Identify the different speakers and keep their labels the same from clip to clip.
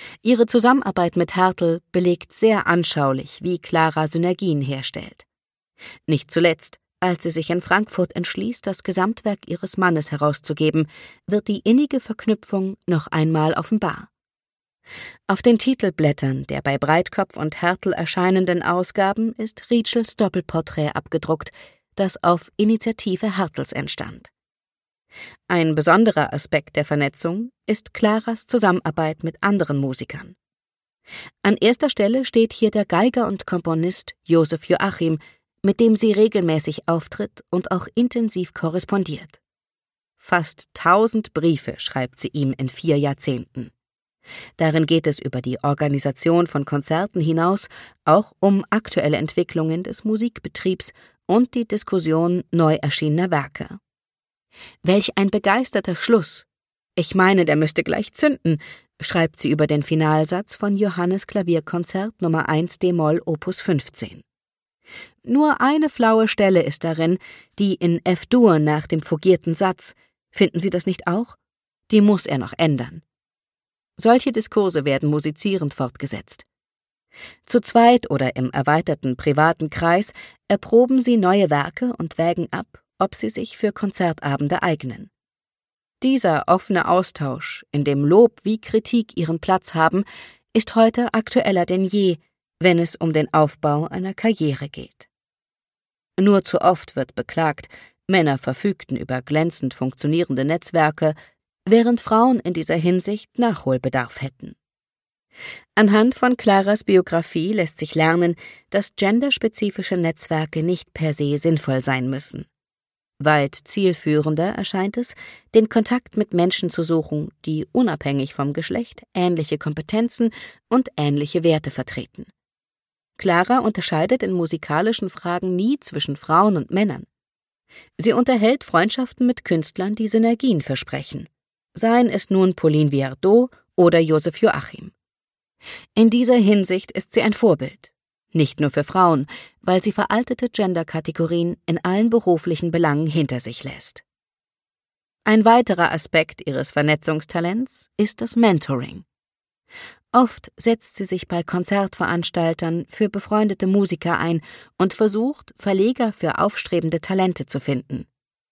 Speaker 1: Ihre Zusammenarbeit mit Hertel belegt sehr anschaulich, wie Klara Synergien herstellt. Nicht zuletzt, als sie sich in Frankfurt entschließt, das Gesamtwerk ihres Mannes herauszugeben, wird die innige Verknüpfung noch einmal offenbar. Auf den Titelblättern der bei Breitkopf und Hertel erscheinenden Ausgaben ist Rietschels Doppelporträt abgedruckt, das auf Initiative Hertels entstand. Ein besonderer Aspekt der Vernetzung ist Klaras Zusammenarbeit mit anderen Musikern. An erster Stelle steht hier der Geiger und Komponist Josef Joachim, mit dem sie regelmäßig auftritt und auch intensiv korrespondiert. Fast 1000 Briefe schreibt sie ihm in 4 Jahrzehnten. Darin geht es über die Organisation von Konzerten hinaus auch um aktuelle Entwicklungen des Musikbetriebs und die Diskussion neu erschienener Werke. Welch ein begeisterter Schluss! Ich meine, der müsste gleich zünden, schreibt sie über den Finalsatz von Johannes Klavierkonzert Nummer 1 d-Moll Opus 15. Nur eine flaue Stelle ist darin, die in F-Dur nach dem fugierten Satz. Finden Sie das nicht auch? Die muss er noch ändern. Solche Diskurse werden musizierend fortgesetzt. Zu zweit oder im erweiterten privaten Kreis erproben sie neue Werke und wägen ab, ob sie sich für Konzertabende eignen. Dieser offene Austausch, in dem Lob wie Kritik ihren Platz haben, ist heute aktueller denn je, wenn es um den Aufbau einer Karriere geht. Nur zu oft wird beklagt, Männer verfügten über glänzend funktionierende Netzwerke, während Frauen in dieser Hinsicht Nachholbedarf hätten. Anhand von Klaras Biografie lässt sich lernen, dass genderspezifische Netzwerke nicht per se sinnvoll sein müssen. Weit zielführender erscheint es, den Kontakt mit Menschen zu suchen, die unabhängig vom Geschlecht ähnliche Kompetenzen und ähnliche Werte vertreten. Klara unterscheidet in musikalischen Fragen nie zwischen Frauen und Männern. Sie unterhält Freundschaften mit Künstlern, die Synergien versprechen, seien es nun Pauline Viardot oder Josef Joachim. In dieser Hinsicht ist sie ein Vorbild. Nicht nur für Frauen, weil sie veraltete Genderkategorien in allen beruflichen Belangen hinter sich lässt. Ein weiterer Aspekt ihres Vernetzungstalents ist das Mentoring. Oft setzt sie sich bei Konzertveranstaltern für befreundete Musiker ein und versucht, Verleger für aufstrebende Talente zu finden.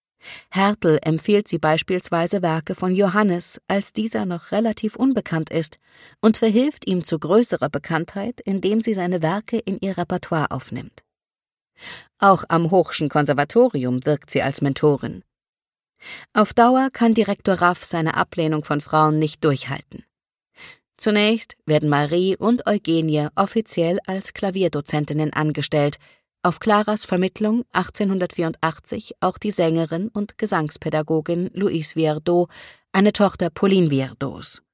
Speaker 1: Hertel empfiehlt sie beispielsweise Werke von Johannes, als dieser noch relativ unbekannt ist, und verhilft ihm zu größerer Bekanntheit, indem sie seine Werke in ihr Repertoire aufnimmt. Auch am Hoch'schen Konservatorium wirkt sie als Mentorin. Auf Dauer kann Direktor Raff seine Ablehnung von Frauen nicht durchhalten. Zunächst werden Marie und Eugenie offiziell als Klavierdozentinnen angestellt, auf Klaras Vermittlung 1884 auch die Sängerin und Gesangspädagogin Louise Viardot, eine Tochter Pauline Viardots.